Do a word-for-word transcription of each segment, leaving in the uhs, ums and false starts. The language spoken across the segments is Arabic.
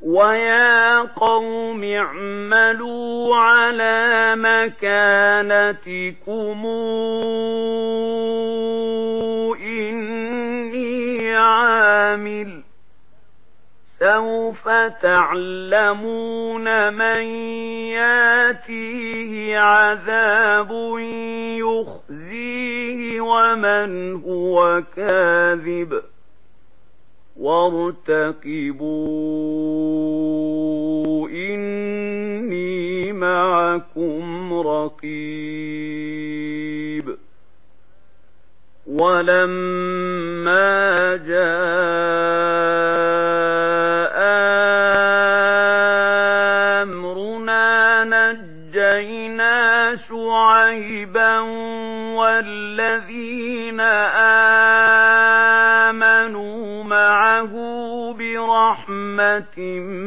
ويا قوم اعملوا على مكانتكم إني عامل سوف تعلمون من ياتيه عذاب يخزيه ومن هو كاذب وارتقبوا إني معكم رقيب. ولما جاء أمرنا نجينا شعيبا والذين آمنوا معه برحمة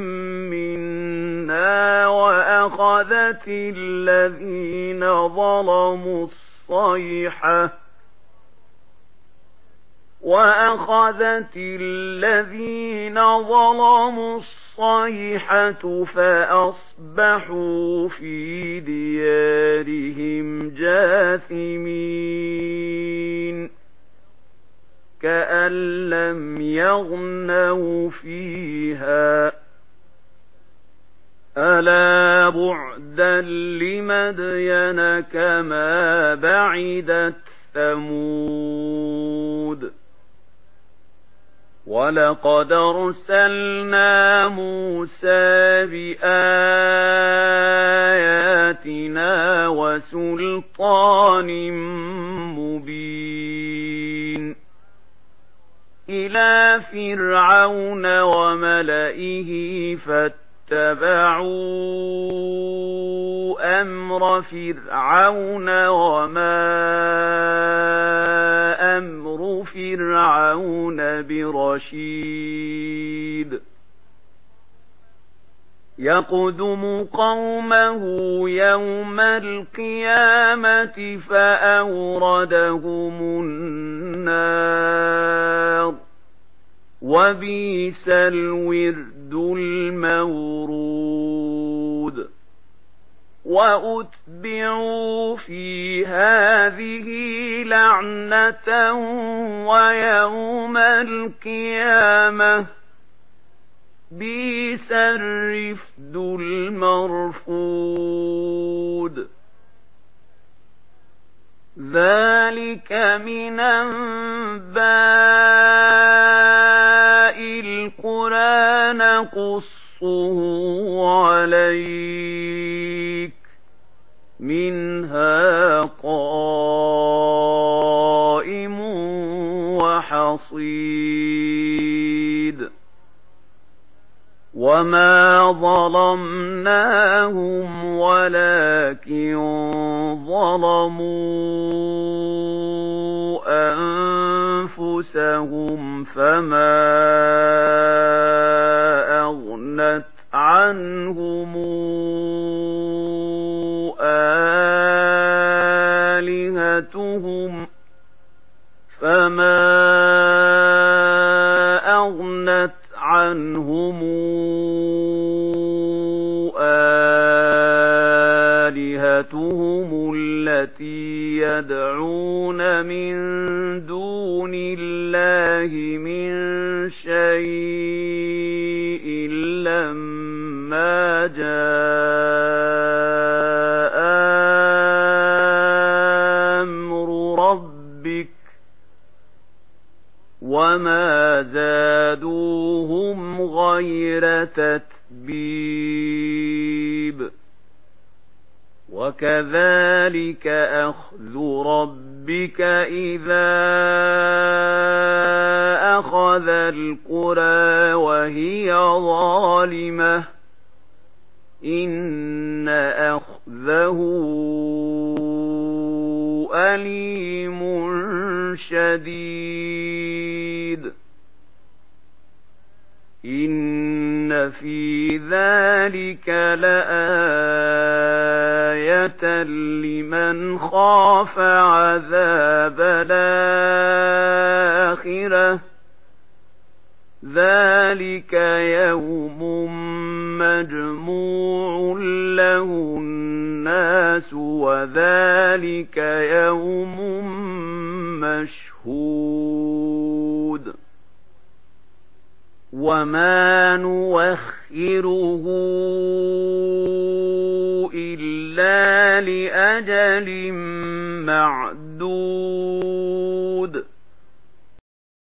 منا وأخذت الذين ظلموا الصيحة وأخذت الذين ظلموا الصيحة فأصبحوا في ديارهم جاثمين كأن لم يغنوا فيها ألا بعدا لمدين كما بعدت ثمود. ولقد أرسلنا موسى بآياتنا وسلطان مبين إلى فرعون وملئه فاتبعوا أمر فرعون وما أمر فرعون برشيد يقدم قومه يوم القيامة فأوردهم النار وبئس الورد المورود. وأتبعوا في هذه لعنة ويوم القيامة بئس الرفد المرفود. ذلك من أنباء القرى نقصه عليك منها قائم وحصيد. وما ظلمناهم ولكن ظلموا أنفسهم فما أغنت عنهم آلهتهم فما أغنت عنهم آلهتهم التي يدعون من دون الله من شيء لما جاء أمر ربك وما زادوهم غير تتبيب. وكذلك أخذ ربك إذا أخذ القرى وهي ظالمة إن أخذه أليم شديد. إن في ذلك لآية لمن خاف عذاب الآخرة ذلك يوم مجموع له الناس وذلك يوم مشهود وما نوخره إلا لأجل معدود